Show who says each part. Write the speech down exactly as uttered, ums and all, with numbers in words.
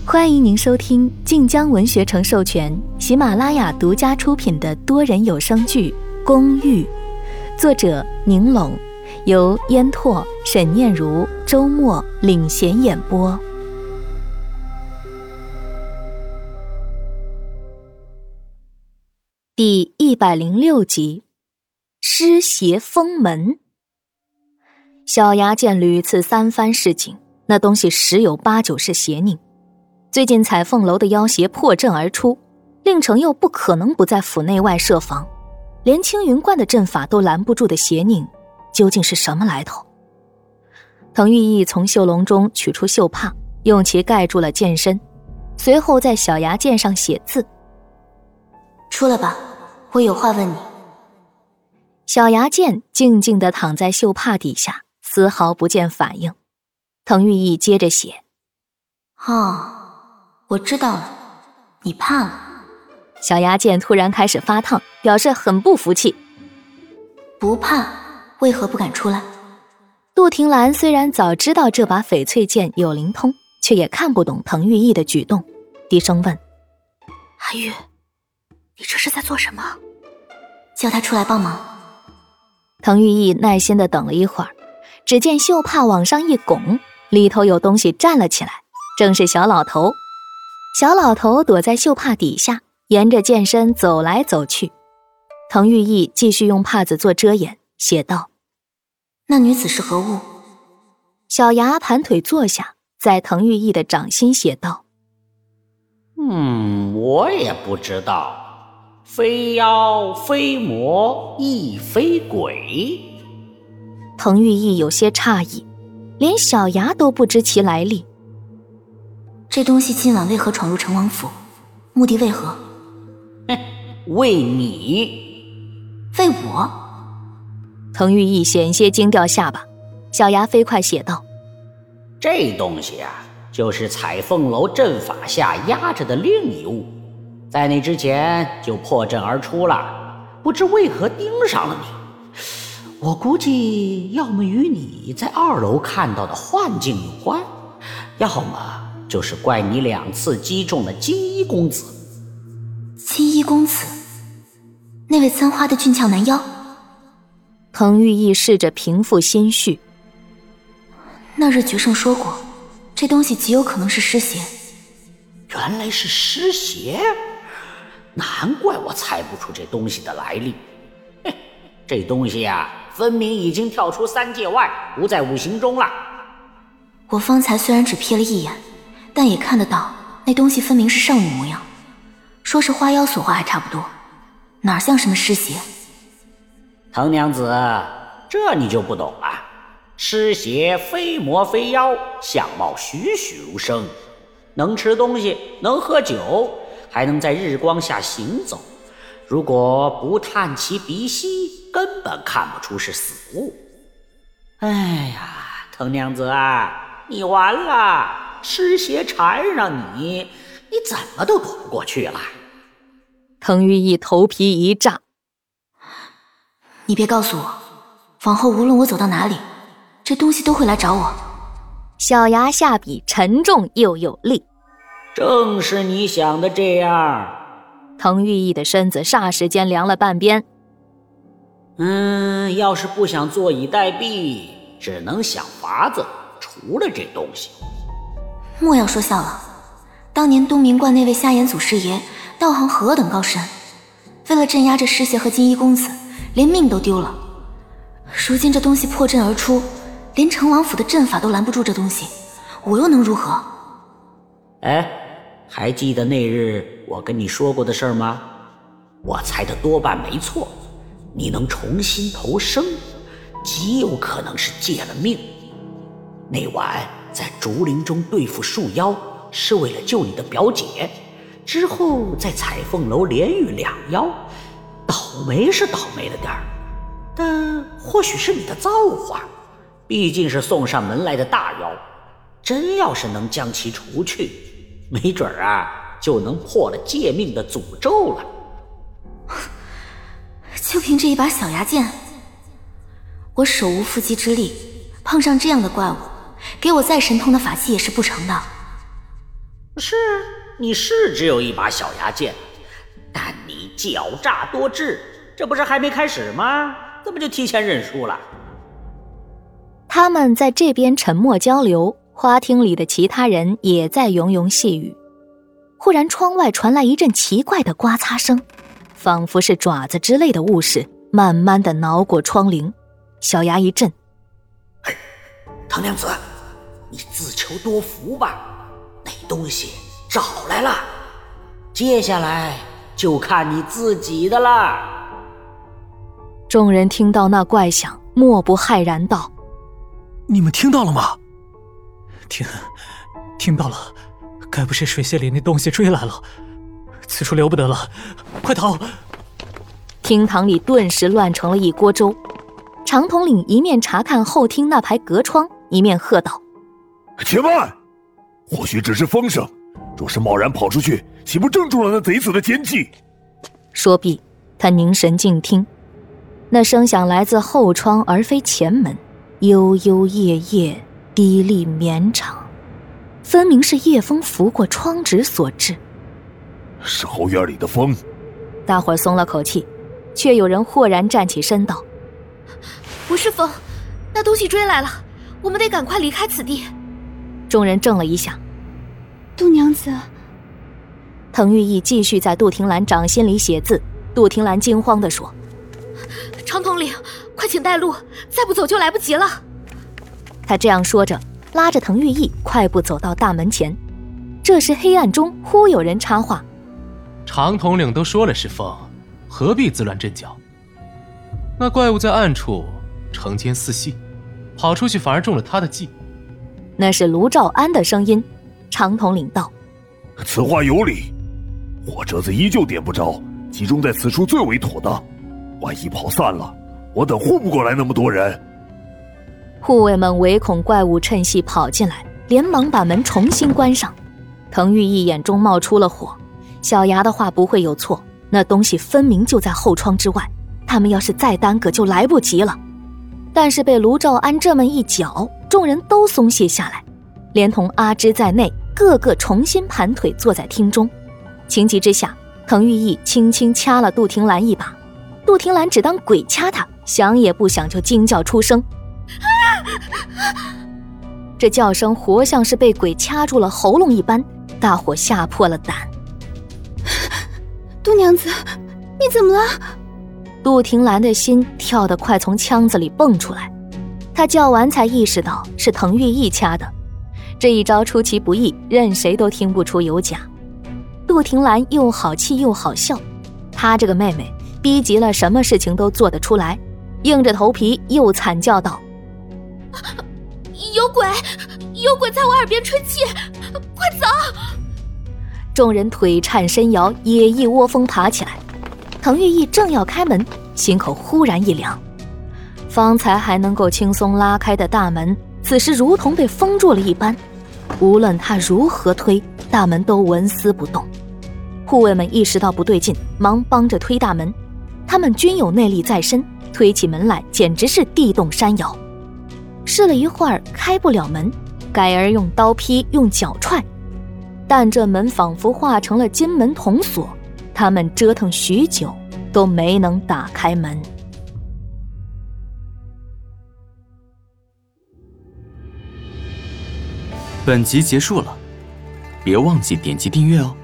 Speaker 1: 欢迎您收听晋江文学城授权、喜马拉雅独家出品的多人有声剧《公寓》，作者宁拢，由烟拓、沈念如、周末领衔演播。第一百零六集，尸邪封门。小牙见屡次三番示警，那东西十有八九是邪佞。最近彩凤楼的妖邪破阵而出，令程又不可能不在府内外设防，连青云观的阵法都拦不住的邪佞，究竟是什么来头？滕玉义从绣笼中取出绣帕，用其盖住了剑身，随后在小牙剑上写字。
Speaker 2: 出来吧，我有话问你。
Speaker 1: 小牙剑静静地躺在绣帕底下，丝毫不见反应。滕玉义接着写。
Speaker 2: 哦，我知道了，你怕了。
Speaker 1: 小牙剑突然开始发烫，表示很不服气。
Speaker 2: 不怕，为何不敢出来？
Speaker 1: 杜婷兰虽然早知道这把翡翠剑有灵通，却也看不懂滕玉义的举动，低声问：
Speaker 2: 阿玉，你这是在做什么？叫他出来帮忙。
Speaker 1: 滕玉义耐心地等了一会儿，只见绣帕往上一拱，里头有东西站了起来，正是小老头。小老头躲在绣帕底下，沿着剑身走来走去。滕玉义继续用帕子做遮掩，写道：
Speaker 2: 那女子是何物？
Speaker 1: 小牙盘腿坐下，在滕玉义的掌心写道：
Speaker 3: 嗯，我也不知道，非妖非魔亦非鬼。
Speaker 1: 滕玉义有些诧异，连小牙都不知其来历。
Speaker 2: 这东西今晚为何闯入成王府？目的为何？
Speaker 3: 哼，为你。
Speaker 2: 为我？
Speaker 1: 滕玉义险些惊掉下巴。小牙飞快写道：
Speaker 3: 这东西啊，就是彩凤楼阵法下压着的另一物，在那之前就破阵而出了，不知为何盯上了你。我估计要么与你在二楼看到的幻境有关，要么就是怪你两次击中了金衣公子。
Speaker 2: 金衣公子？那位簪花的俊俏男妖？
Speaker 1: 滕玉义试着平复心绪。
Speaker 2: 那日决胜说过，这东西极有可能是尸邪。
Speaker 3: 原来是尸邪，难怪我猜不出这东西的来历。嘿，这东西啊，分明已经跳出三界外，不在五行中了。
Speaker 2: 我方才虽然只瞥了一眼，但也看得到那东西分明是少女模样，说是花妖所化还差不多，哪像什么尸邪？
Speaker 3: 滕娘子，这你就不懂了。尸邪非魔非妖，相貌栩栩如生，能吃东西，能喝酒，还能在日光下行走。如果不探其鼻息，根本看不出是死物。哎呀，滕娘子啊，你完了，尸邪缠上你，你怎么都躲不过去了。
Speaker 1: 滕玉义头皮一炸。
Speaker 2: 你别告诉我，往后无论我走到哪里，这东西都会来找我。
Speaker 1: 小牙下笔沉重又有力。
Speaker 3: 正是你想的这样。
Speaker 1: 滕玉义的身子霎时间凉了半边。
Speaker 3: 嗯，要是不想坐以待毙，只能想法子除了这东西。
Speaker 2: 莫要说笑了，当年东明观那位瞎眼祖师爷道行何等高深，为了镇压这尸邪和金衣公子，连命都丢了。如今这东西破阵而出，连成王府的阵法都拦不住这东西，我又能如何？
Speaker 3: 哎，还记得那日我跟你说过的事吗？我猜的多半没错，你能重新投生，极有可能是借了命。那晚在竹林中对付树妖，是为了救你的表姐，之后在彩凤楼连遇两妖，倒霉是倒霉了点儿，但或许是你的造化，毕竟是送上门来的大妖，真要是能将其除去，没准儿啊就能破了借命的诅咒了。
Speaker 2: 就凭这一把小牙剑，我手无缚鸡之力，碰上这样的怪物，给我再神通的法器也是不成的。
Speaker 3: 是，你是只有一把小牙剑，但你狡诈多智，这不是还没开始吗？怎么就提前认输了？
Speaker 1: 他们在这边沉默交流，花厅里的其他人也在喁喁细语。忽然窗外传来一阵奇怪的刮擦声，仿佛是爪子之类的物事慢慢地挠过窗棂。小牙一震，
Speaker 3: 哎，唐娘子，你自求多福吧，那东西找来了，接下来就看你自己的啦。
Speaker 1: 众人听到那怪响，莫不骇然道：
Speaker 4: 你们听到了吗？听听到了，该不是水榭里那东西追来了？此处留不得了，快逃！
Speaker 1: 厅堂里顿时乱成了一锅粥。长统领一面查看后厅那排隔窗，一面喝道：
Speaker 5: 且慢！或许只是风声，若是贸然跑出去，岂不正中了那贼子的奸计？
Speaker 1: 说毕，他凝神静听，那声响来自后窗而非前门，悠悠夜夜，低厉绵长，分明是夜风拂过窗纸所致。
Speaker 5: 是后院里的风。
Speaker 1: 大伙儿松了口气，却有人豁然站起身道：
Speaker 2: 不是风，那东西追来了，我们得赶快离开此地。
Speaker 1: 众人怔了一下。
Speaker 2: 杜娘子。
Speaker 1: 滕玉义继续在杜婷兰掌心里写字。杜婷兰惊慌地说：
Speaker 2: 长统领，快请带路，再不走就来不及了。
Speaker 1: 他这样说着，拉着滕玉义快步走到大门前。这时黑暗中忽有人插话：
Speaker 6: 长统领都说了是风，何必自乱阵脚？那怪物在暗处惩奸似戏，跑出去反而中了他的计。
Speaker 1: 那是卢兆安的声音。长统领道：
Speaker 5: 此话有理，火折子依旧点不着，集中在此处最为妥当。万一跑散了，我等护不过来那么多人。
Speaker 1: 护卫们唯恐怪物趁隙跑进来，连忙把门重新关上。滕玉义眼中冒出了火，小牙的话不会有错，那东西分明就在后窗之外，他们要是再耽搁就来不及了。但是被卢兆安这么一搅，众人都松懈下来，连同阿芝在内，个个重新盘腿坐在厅中。情急之下，滕玉义轻轻掐了杜婷兰一把，杜婷兰只当鬼掐他，想也不想就惊叫出声。这叫声活像是被鬼掐住了喉咙一般，大伙吓破了胆。
Speaker 2: 杜娘子，你怎么了？
Speaker 1: 杜婷兰的心跳得快从腔子里蹦出来，她叫完才意识到是滕玉义掐的。这一招出其不意，任谁都听不出有假。杜婷兰又好气又好笑，她这个妹妹逼急了，什么事情都做得出来，硬着头皮又惨叫道：
Speaker 2: 有鬼，有鬼在我耳边吹气，快走！
Speaker 1: 众人腿颤身摇，也一窝蜂爬起来。滕玉义正要开门，心口忽然一凉，方才还能够轻松拉开的大门，此时如同被封住了一般，无论他如何推，大门都纹丝不动。护卫们意识到不对劲，忙帮着推大门，他们均有内力在身，推起门来简直是地动山摇。试了一会儿开不了门，改而用刀劈，用脚踹，但这门仿佛化成了金门铜锁，他们折腾许久都没能打开门。
Speaker 7: 本集结束了，别忘记点击订阅哦。